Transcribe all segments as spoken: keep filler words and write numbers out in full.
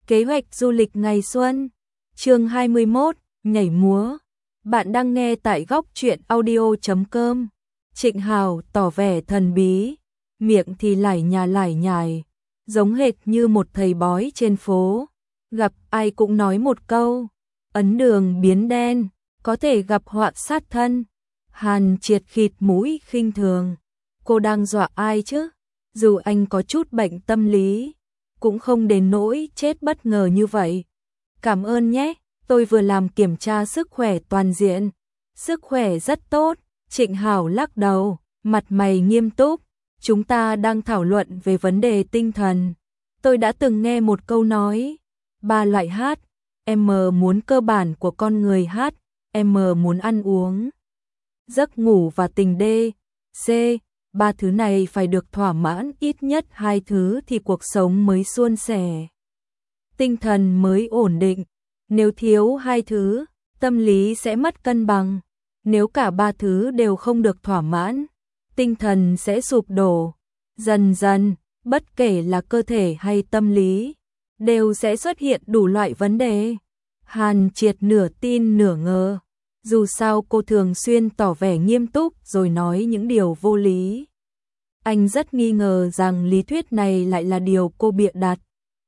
Kế hoạch du lịch ngày xuân. Chương hai mươi mốt, nhảy múa. Bạn đang nghe tại góc truyện audio chấm com. Trịnh Hào tỏ vẻ thần bí, miệng thì lải nhà lải nhải, giống hệt như một thầy bói trên phố. Gặp ai cũng nói một câu, ấn đường biến đen, có thể gặp họa sát thân. Hàn Triệt khịt mũi khinh thường. Cô đang dọa ai chứ? Dù anh có chút bệnh tâm lý, cũng không đến nỗi chết bất ngờ như vậy. Cảm ơn nhé, tôi vừa làm kiểm tra sức khỏe toàn diện. Sức khỏe rất tốt. Trịnh Hảo lắc đầu, mặt mày nghiêm túc. Chúng ta đang thảo luận về vấn đề tinh thần. Tôi đã từng nghe một câu nói, ba loại hát, M muốn cơ bản của con người hát, M muốn ăn uống, giấc ngủ và tình D, C, ba thứ này phải được thỏa mãn ít nhất hai thứ thì cuộc sống mới suôn sẻ, tinh thần mới ổn định. Nếu thiếu hai thứ, tâm lý sẽ mất cân bằng. Nếu cả ba thứ đều không được thỏa mãn, tinh thần sẽ sụp đổ. Dần dần, bất kể là cơ thể hay tâm lý, đều sẽ xuất hiện đủ loại vấn đề. Hàn Triệt nửa tin nửa ngờ. Dù sao cô thường xuyên tỏ vẻ nghiêm túc rồi nói những điều vô lý. Anh rất nghi ngờ rằng lý thuyết này lại là điều cô bịa đặt.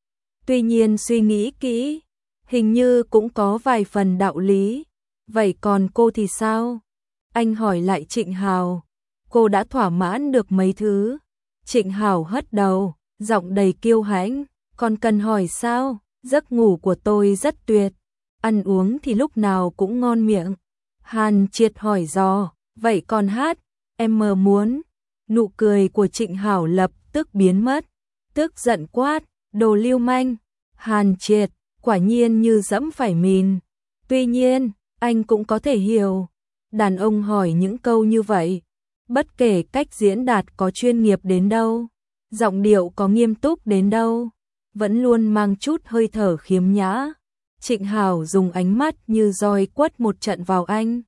Tuy nhiên suy nghĩ kỹ, hình như cũng có vài phần đạo lý. Vậy còn cô thì sao? Anh hỏi lại Trịnh Hào. Cô đã thỏa mãn được mấy thứ? Trịnh Hào hất đầu, giọng đầy kiêu hãnh. Còn cần hỏi sao? Giấc ngủ của tôi rất tuyệt. Ăn uống thì lúc nào cũng ngon miệng. Hàn Triệt hỏi dò. Vậy còn hát? Em mờ muốn. Nụ cười của Trịnh Hảo lập tức biến mất. Tức giận quát. Đồ lưu manh. Hàn Triệt, quả nhiên như dẫm phải mìn. Tuy nhiên, anh cũng có thể hiểu. Đàn ông hỏi những câu như vậy, bất kể cách diễn đạt có chuyên nghiệp đến đâu, giọng điệu có nghiêm túc đến đâu, vẫn luôn mang chút hơi thở khiếm nhã. Trịnh Hảo dùng ánh mắt như roi quất một trận vào anh,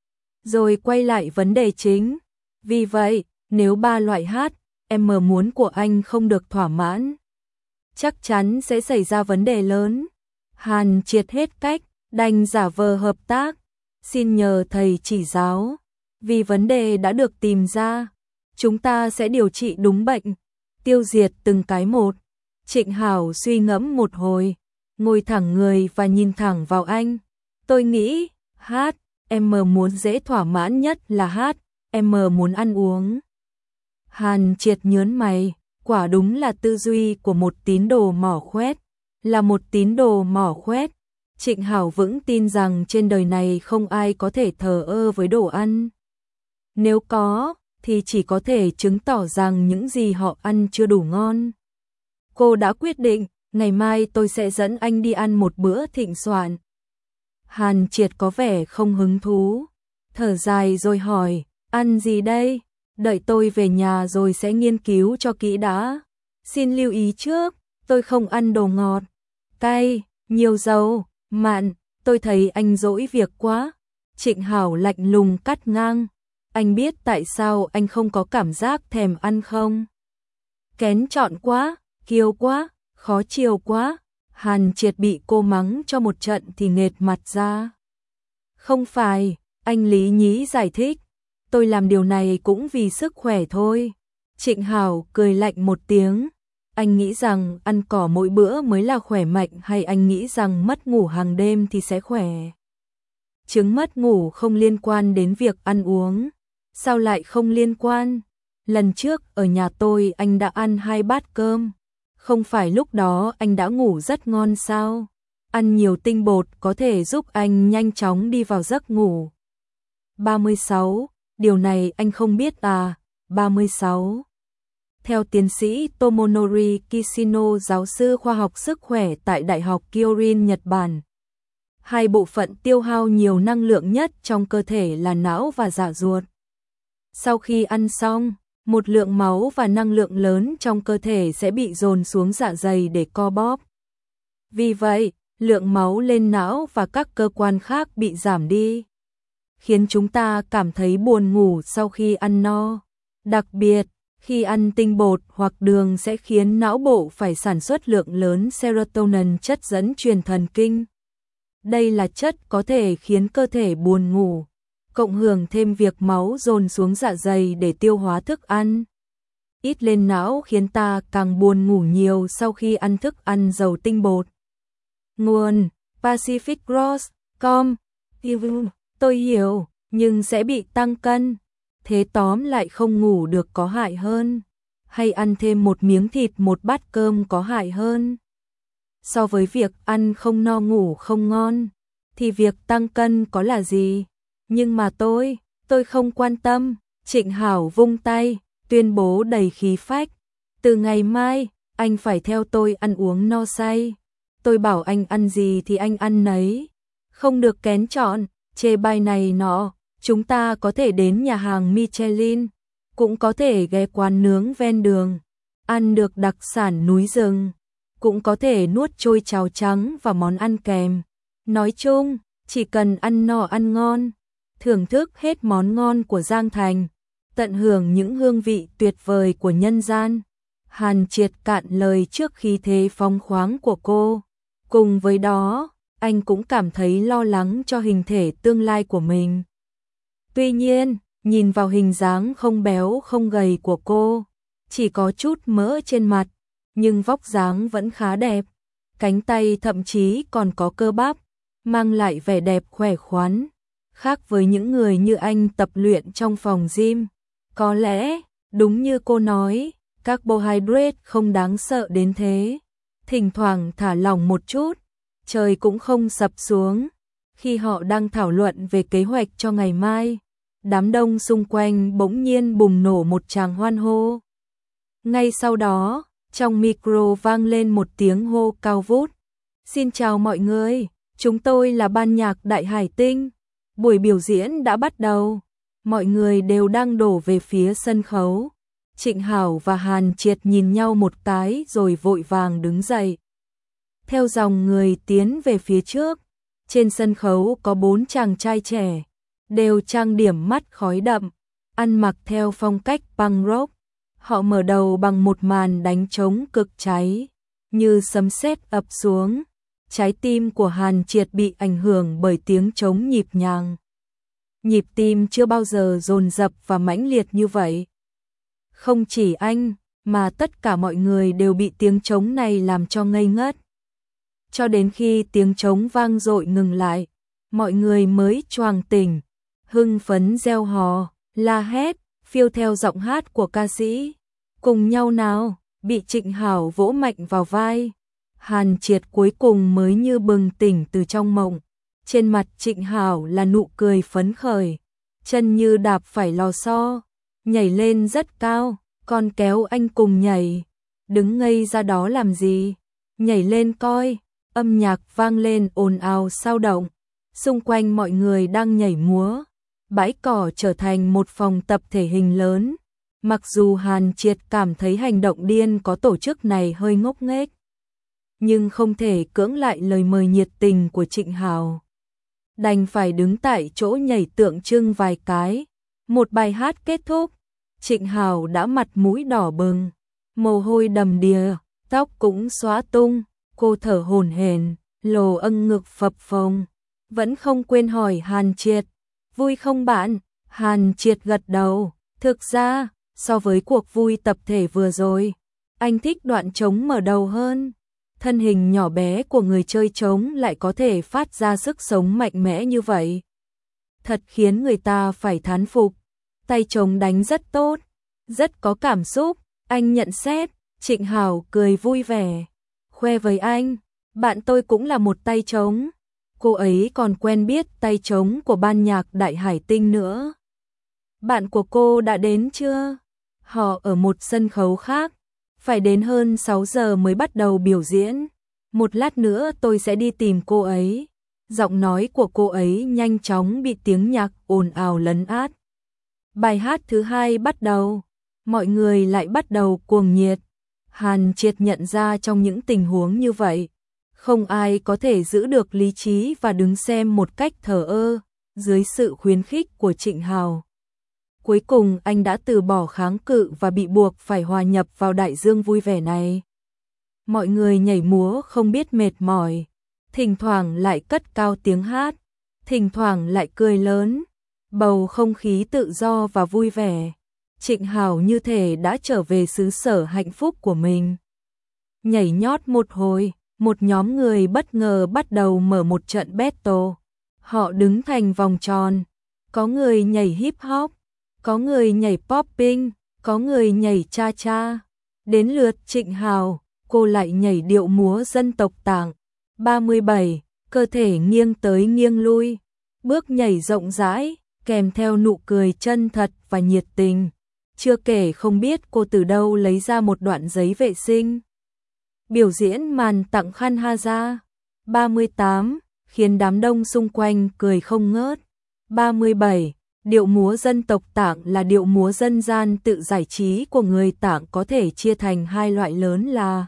rồi quay lại vấn đề chính. Vì vậy, nếu ba loại hát, em mờ muốn của anh không được thỏa mãn, chắc chắn sẽ xảy ra vấn đề lớn. Hàn Triệt hết cách, đành giả vờ hợp tác. Xin nhờ thầy chỉ giáo. Vì vấn đề đã được tìm ra, chúng ta sẽ điều trị đúng bệnh, tiêu diệt từng cái một. Trịnh Hảo suy ngẫm một hồi, ngồi thẳng người và nhìn thẳng vào anh. Tôi nghĩ, hát, em muốn dễ thỏa mãn nhất là hát, em muốn ăn uống. Hàn Triệt nhớn mày, quả đúng là tư duy của một tín đồ mỏ khoét, là một tín đồ mỏ khoét. Trịnh Hảo vững tin rằng trên đời này không ai có thể thờ ơ với đồ ăn. Nếu có, thì chỉ có thể chứng tỏ rằng những gì họ ăn chưa đủ ngon. Cô đã quyết định, ngày mai tôi sẽ dẫn anh đi ăn một bữa thịnh soạn. Hàn Triệt có vẻ không hứng thú, thở dài rồi hỏi, ăn gì đây? Đợi tôi về nhà rồi sẽ nghiên cứu cho kỹ đã. Xin lưu ý trước, tôi không ăn đồ ngọt, cay, nhiều dầu, mặn. Tôi thấy anh dỗi việc quá. Trịnh Hảo lạnh lùng cắt ngang. Anh biết tại sao anh không có cảm giác thèm ăn không? Kén chọn quá, kiêu quá, khó chiều quá. Hàn Triệt bị cô mắng cho một trận thì nghệt mặt ra. Không phải, anh lý nhí giải thích. Tôi làm điều này cũng vì sức khỏe thôi. Trịnh Hảo cười lạnh một tiếng. Anh nghĩ rằng ăn cỏ mỗi bữa mới là khỏe mạnh, hay anh nghĩ rằng mất ngủ hàng đêm thì sẽ khỏe? Chứng mất ngủ không liên quan đến việc ăn uống. Sao lại không liên quan? Lần trước ở nhà tôi anh đã ăn hai bát cơm. Không phải lúc đó anh đã ngủ rất ngon sao? Ăn nhiều tinh bột có thể giúp anh nhanh chóng đi vào giấc ngủ. ba mươi sáu, điều này anh không biết à? ba mươi sáu. Theo tiến sĩ Tomonori Kishino, giáo sư khoa học sức khỏe tại Đại học Kyorin, Nhật Bản, hai bộ phận tiêu hao nhiều năng lượng nhất trong cơ thể là não và dạ ruột. Sau khi ăn xong, một lượng máu và năng lượng lớn trong cơ thể sẽ bị dồn xuống dạ dày để co bóp. Vì vậy, lượng máu lên não và các cơ quan khác bị giảm đi, khiến chúng ta cảm thấy buồn ngủ sau khi ăn no. Đặc biệt, Khi ăn tinh bột hoặc đường sẽ khiến não bộ phải sản xuất lượng lớn serotonin, chất dẫn truyền thần kinh. Đây là chất có thể khiến cơ thể buồn ngủ, cộng hưởng thêm việc máu dồn xuống dạ dày để tiêu hóa thức ăn. Ít lên não khiến ta càng buồn ngủ nhiều sau khi ăn thức ăn giàu tinh bột. Nguồn: pacific cross chấm com. Tôi hiểu, nhưng sẽ bị tăng cân. Thế tóm lại không ngủ được có hại hơn, hay ăn thêm một miếng thịt một bát cơm có hại hơn? So với việc ăn không no ngủ không ngon, thì việc tăng cân có là gì? Nhưng mà tôi, tôi không quan tâm. Trịnh Hảo vung tay, tuyên bố đầy khí phách. Từ ngày mai, anh phải theo tôi ăn uống no say. Tôi bảo anh ăn gì thì anh ăn nấy. Không được kén chọn, chê bai này nọ. Chúng ta có thể đến nhà hàng Michelin, cũng có thể ghé quán nướng ven đường, ăn được đặc sản núi rừng, cũng có thể nuốt trôi cháo trắng và món ăn kèm. Nói chung, chỉ cần ăn no ăn ngon, thưởng thức hết món ngon của Giang Thành, tận hưởng những hương vị tuyệt vời của nhân gian. Hàn Triệt cạn lời trước khí thế phóng khoáng của cô. Cùng với đó, anh cũng cảm thấy lo lắng cho hình thể tương lai của mình. Tuy nhiên, nhìn vào hình dáng không béo không gầy của cô, chỉ có chút mỡ trên mặt, nhưng vóc dáng vẫn khá đẹp. Cánh tay thậm chí còn có cơ bắp, mang lại vẻ đẹp khỏe khoắn. Khác với những người như anh tập luyện trong phòng gym. Có lẽ, đúng như cô nói, carbohydrate không đáng sợ đến thế. Thỉnh thoảng thả lỏng một chút, trời cũng không sập xuống. Khi họ đang thảo luận về kế hoạch cho ngày mai, đám đông xung quanh bỗng nhiên bùng nổ một tràng hoan hô. Ngay sau đó, trong micro vang lên một tiếng hô cao vút. Xin chào mọi người, chúng tôi là ban nhạc Đại Hải Tinh. Buổi biểu diễn đã bắt đầu. Mọi người đều đang đổ về phía sân khấu. Trịnh Hảo và Hàn Triệt nhìn nhau một cái rồi vội vàng đứng dậy. Theo dòng người tiến về phía trước, trên sân khấu có bốn chàng trai trẻ, đều trang điểm mắt khói đậm, ăn mặc theo phong cách punk rock. Họ mở đầu bằng một màn đánh trống cực cháy, như sấm sét ập xuống. Trái tim của Hàn Triệt bị ảnh hưởng bởi tiếng trống nhịp nhàng. Nhịp tim chưa bao giờ dồn dập và mãnh liệt như vậy. Không chỉ anh, mà tất cả mọi người đều bị tiếng trống này làm cho ngây ngất. Cho đến khi tiếng trống vang dội ngừng lại, mọi người mới choàng tỉnh, hưng phấn reo hò, la hét, phiêu theo giọng hát của ca sĩ. Cùng nhau nào, bị Trịnh Hảo vỗ mạnh vào vai. Hàn Triệt cuối cùng mới như bừng tỉnh từ trong mộng. Trên mặt Trịnh Hảo là nụ cười phấn khởi, chân như đạp phải lò xo, nhảy lên rất cao, còn kéo anh cùng nhảy. Đứng ngây ra đó làm gì? Nhảy lên coi. Âm nhạc vang lên ồn ào sao động. Xung quanh mọi người đang nhảy múa. Bãi cỏ trở thành một phòng tập thể hình lớn. Mặc dù Hàn Triệt cảm thấy hành động điên có tổ chức này hơi ngốc nghếch, nhưng không thể cưỡng lại lời mời nhiệt tình của Trịnh Hảo. Đành phải đứng tại chỗ nhảy tượng trưng vài cái. Một bài hát kết thúc, Trịnh Hảo đã mặt mũi đỏ bừng, mồ hôi đầm đìa, tóc cũng xóa tung. Cô thở hổn hển, lồ âng ngực phập phồng, vẫn không quên hỏi Hàn Triệt, vui không bạn? Hàn Triệt gật đầu, thực ra, so với cuộc vui tập thể vừa rồi, anh thích đoạn trống mở đầu hơn. Thân hình nhỏ bé của người chơi trống lại có thể phát ra sức sống mạnh mẽ như vậy. Thật khiến người ta phải thán phục. Tay trống đánh rất tốt, rất có cảm xúc, anh nhận xét. Trịnh Hảo cười vui vẻ, khoe với anh, bạn tôi cũng là một tay trống. Cô ấy còn quen biết tay trống của ban nhạc Đại Hải Tinh nữa. Bạn của cô đã đến chưa? Họ ở một sân khấu khác, phải đến hơn sáu giờ mới bắt đầu biểu diễn. Một lát nữa tôi sẽ đi tìm cô ấy. Giọng nói của cô ấy nhanh chóng bị tiếng nhạc ồn ào lấn át. Bài hát thứ hai bắt đầu, mọi người lại bắt đầu cuồng nhiệt. Hàn Triệt nhận ra trong những tình huống như vậy, không ai có thể giữ được lý trí và đứng xem một cách thờ ơ, dưới sự khuyến khích của Trịnh Hảo. Cuối cùng anh đã từ bỏ kháng cự và bị buộc phải hòa nhập vào đại dương vui vẻ này. Mọi người nhảy múa không biết mệt mỏi, thỉnh thoảng lại cất cao tiếng hát, thỉnh thoảng lại cười lớn, bầu không khí tự do và vui vẻ. Trịnh Hào như thể đã trở về xứ sở hạnh phúc của mình. Nhảy nhót một hồi, một nhóm người bất ngờ bắt đầu mở một trận battle. Họ đứng thành vòng tròn, có người nhảy hip hop, có người nhảy popping, có người nhảy cha cha. Đến lượt Trịnh Hào, cô lại nhảy điệu múa dân tộc Tạng. ba mươi bảy, cơ thể nghiêng tới nghiêng lui, bước nhảy rộng rãi, kèm theo nụ cười chân thật và nhiệt tình. Chưa kể không biết cô từ đâu lấy ra một đoạn giấy vệ sinh. Biểu diễn màn tặng khăn Haza. ba mươi tám, khiến đám đông xung quanh cười không ngớt. ba mươi bảy, điệu múa dân tộc Tạng là điệu múa dân gian tự giải trí của người Tạng, có thể chia thành hai loại lớn là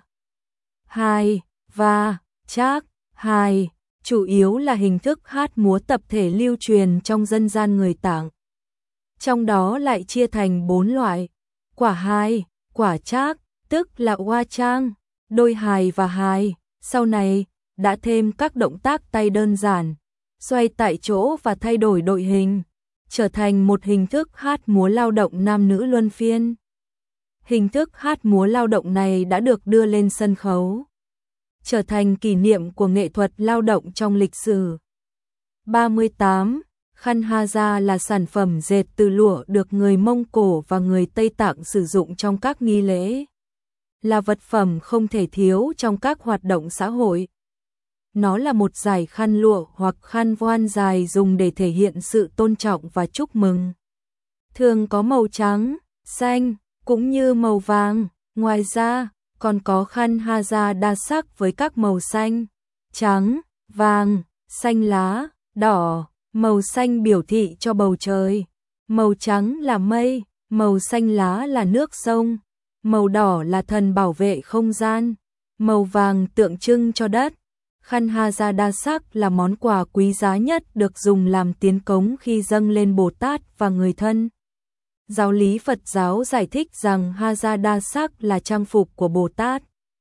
hài và trác. Hài chủ yếu là hình thức hát múa tập thể lưu truyền trong dân gian người Tạng. Trong đó lại chia thành bốn loại: quả hài, quả trác, tức là hoa trang, đôi hài và hài. Sau này đã thêm các động tác tay đơn giản, xoay tại chỗ và thay đổi đội hình, trở thành một hình thức hát múa lao động nam nữ luân phiên. Hình thức hát múa lao động này đã được đưa lên sân khấu, trở thành kỷ niệm của nghệ thuật lao động trong lịch sử. ba mươi tám. Khăn Haza là sản phẩm dệt từ lụa được người Mông Cổ và người Tây Tạng sử dụng trong các nghi lễ. Là vật phẩm không thể thiếu trong các hoạt động xã hội. Nó là một dải khăn lụa hoặc khăn voan dài dùng để thể hiện sự tôn trọng và chúc mừng. Thường có màu trắng, xanh, cũng như màu vàng. Ngoài ra, còn có khăn Haza đa sắc với các màu xanh, trắng, vàng, xanh lá, đỏ. Màu xanh biểu thị cho bầu trời, màu trắng là mây, màu xanh lá là nước sông, màu đỏ là thần bảo vệ không gian, màu vàng tượng trưng cho đất. Khăn Haza đa sắc là món quà quý giá nhất được dùng làm tiến cống khi dâng lên Bồ Tát và người thân. Giáo lý Phật giáo giải thích rằng Haza đa sắc là trang phục của Bồ Tát.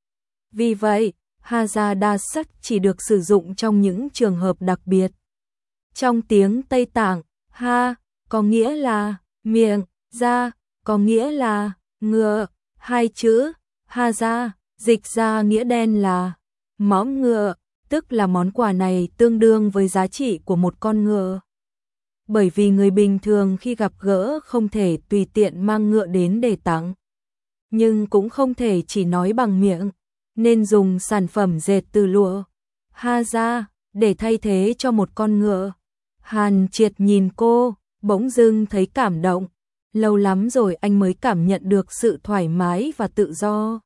Vì vậy, Haza đa sắc chỉ được sử dụng trong những trường hợp đặc biệt. Trong tiếng Tây Tạng, ha có nghĩa là miệng, ra có nghĩa là ngựa. Hai chữ Haza dịch ra nghĩa đen là mõm ngựa, tức là món quà này tương đương với giá trị của một con ngựa. Bởi vì người bình thường khi gặp gỡ không thể tùy tiện mang ngựa đến để tặng, nhưng cũng không thể chỉ nói bằng miệng, nên dùng sản phẩm dệt từ lụa Haza để thay thế cho một con ngựa. Hàn Triệt nhìn cô, bỗng dưng thấy cảm động. Lâu lắm rồi anh mới cảm nhận được sự thoải mái và tự do.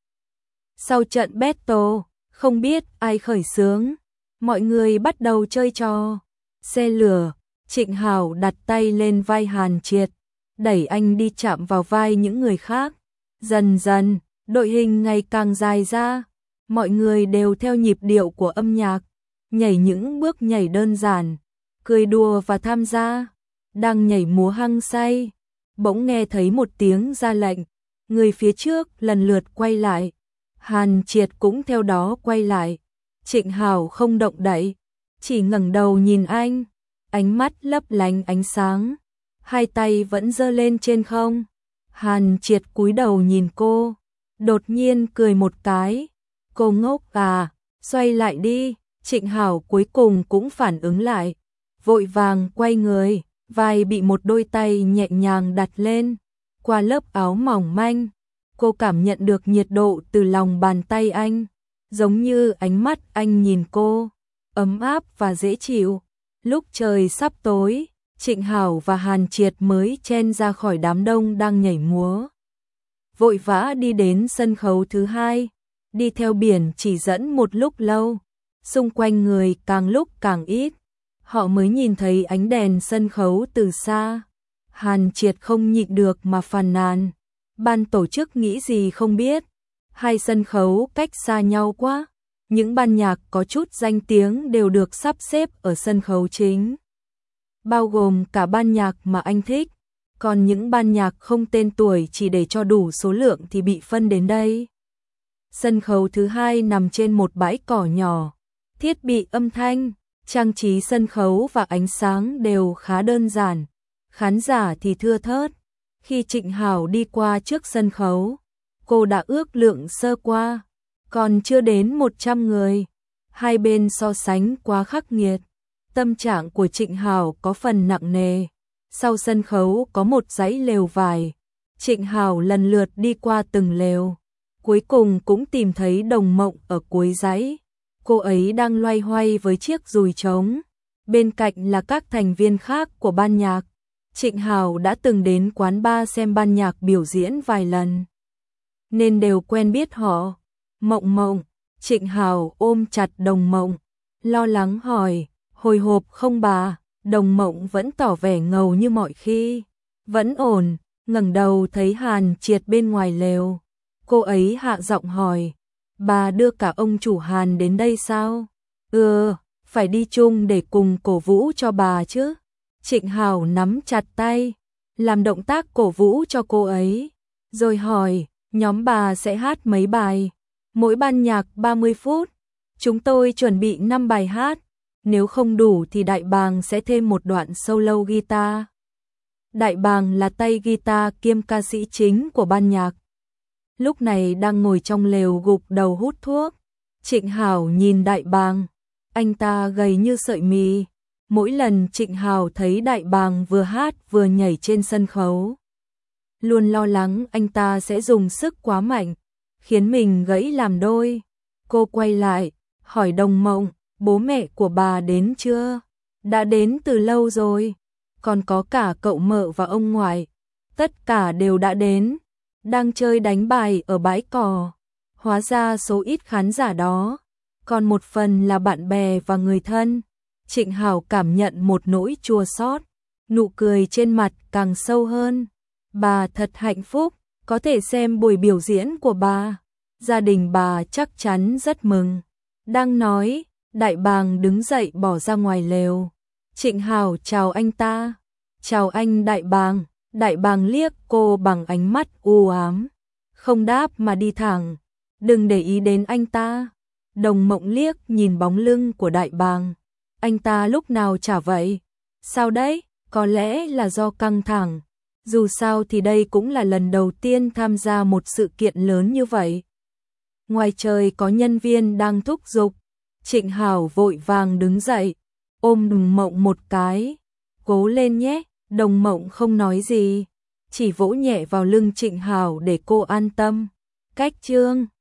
Sau trận battle, không biết ai khởi xướng, mọi người bắt đầu chơi trò xe lửa. Trịnh Hào đặt tay lên vai Hàn Triệt, đẩy anh đi chạm vào vai những người khác. Dần dần, đội hình ngày càng dài ra, mọi người đều theo nhịp điệu của âm nhạc, nhảy những bước nhảy đơn giản, cười đùa và tham gia. Đang nhảy múa hăng say, bỗng nghe thấy một tiếng ra lệnh, người phía trước lần lượt quay lại. Hàn Triệt cũng theo đó quay lại. Trịnh Hào không động đậy, chỉ ngẩng đầu nhìn anh, ánh mắt lấp lánh ánh sáng, hai tay vẫn giơ lên trên không. Hàn Triệt cúi đầu nhìn cô, đột nhiên cười một cái. Cô ngốc à, xoay lại đi. Trịnh Hào cuối cùng cũng phản ứng lại, vội vàng quay người, vai bị một đôi tay nhẹ nhàng đặt lên. Qua lớp áo mỏng manh, cô cảm nhận được nhiệt độ từ lòng bàn tay anh, giống như ánh mắt anh nhìn cô, ấm áp và dễ chịu. Lúc trời sắp tối, Trịnh Hào và Hàn Triệt mới chen ra khỏi đám đông đang nhảy múa, vội vã đi đến sân khấu thứ hai. Đi theo biển chỉ dẫn một lúc lâu, xung quanh người càng lúc càng ít, họ mới nhìn thấy ánh đèn sân khấu từ xa. Hàn Triệt không nhịn được mà phàn nàn, ban tổ chức nghĩ gì không biết, hai sân khấu cách xa nhau quá. Những ban nhạc có chút danh tiếng đều được sắp xếp ở sân khấu chính, bao gồm cả ban nhạc mà anh thích. còn những ban nhạc không tên tuổi chỉ để cho đủ số lượng thì bị phân đến đây. Sân khấu thứ hai nằm trên một bãi cỏ nhỏ, thiết bị âm thanh, trang trí sân khấu và ánh sáng đều khá đơn giản, khán giả thì thưa thớt. Khi Trịnh Hảo đi qua trước sân khấu, cô đã ước lượng sơ qua, còn chưa đến một trăm người. Hai bên so sánh quá khắc nghiệt, tâm trạng của Trịnh Hảo có phần nặng nề. Sau sân khấu có một dãy lều vải, Trịnh Hảo lần lượt đi qua từng lều, cuối cùng cũng tìm thấy Đồng Mộng ở cuối dãy. Cô ấy đang loay hoay với chiếc dùi trống, bên cạnh là các thành viên khác của ban nhạc. Trịnh Hảo đã từng đến quán bar xem ban nhạc biểu diễn vài lần, nên đều quen biết họ. Mộng Mộng, Trịnh Hảo ôm chặt Đồng Mộng, lo lắng hỏi, hồi hộp không bà? Đồng Mộng vẫn tỏ vẻ ngầu như mọi khi, vẫn ổn. Ngẩng đầu thấy Hàn Triệt bên ngoài lều, cô ấy hạ giọng hỏi, bà đưa cả ông chủ Hàn đến đây sao? Ừ, phải đi chung để cùng cổ vũ cho bà chứ. Trịnh Hảo nắm chặt tay, làm động tác cổ vũ cho cô ấy, rồi hỏi, nhóm bà sẽ hát mấy bài? Mỗi ban nhạc ba mươi phút, chúng tôi chuẩn bị năm bài hát, nếu không đủ thì Đại Bàng sẽ thêm một đoạn solo guitar. Đại Bàng là tay guitar kiêm ca sĩ chính của ban nhạc, lúc này đang ngồi trong lều gục đầu hút thuốc. Trịnh Hảo nhìn Đại Bàng, anh ta gầy như sợi mì. Mỗi lần Trịnh Hảo thấy Đại Bàng vừa hát vừa nhảy trên sân khấu, luôn lo lắng anh ta sẽ dùng sức quá mạnh, khiến mình gãy làm đôi. Cô quay lại, hỏi Đồng Mộng, bố mẹ của bà đến chưa? Đã đến từ lâu rồi, còn có cả cậu mợ và ông ngoại, tất cả đều đã đến, đang chơi đánh bài ở bãi cỏ. Hóa ra số ít khán giả đó, còn một phần là bạn bè và người thân. Trịnh Hảo cảm nhận một nỗi chua xót, nụ cười trên mặt càng sâu hơn. Bà thật hạnh phúc, có thể xem buổi biểu diễn của bà, gia đình bà chắc chắn rất mừng. Đang nói, Đại Bàng đứng dậy bỏ ra ngoài lều. Trịnh Hảo chào anh ta, chào anh Đại Bàng. Đại Bàng liếc cô bằng ánh mắt u ám, không đáp mà đi thẳng, đừng để ý đến anh ta. Đồng Mộng liếc nhìn bóng lưng của Đại Bàng, anh ta lúc nào chả vậy? Sao đấy? Có lẽ là do căng thẳng, dù sao thì đây cũng là lần đầu tiên tham gia một sự kiện lớn như vậy. Ngoài trời có nhân viên đang thúc giục, Trịnh Hảo vội vàng đứng dậy, ôm Đồng Mộng một cái, cố lên nhé. Đồng Mộng không nói gì, chỉ vỗ nhẹ vào lưng Trịnh Hảo để cô an tâm. Cách chương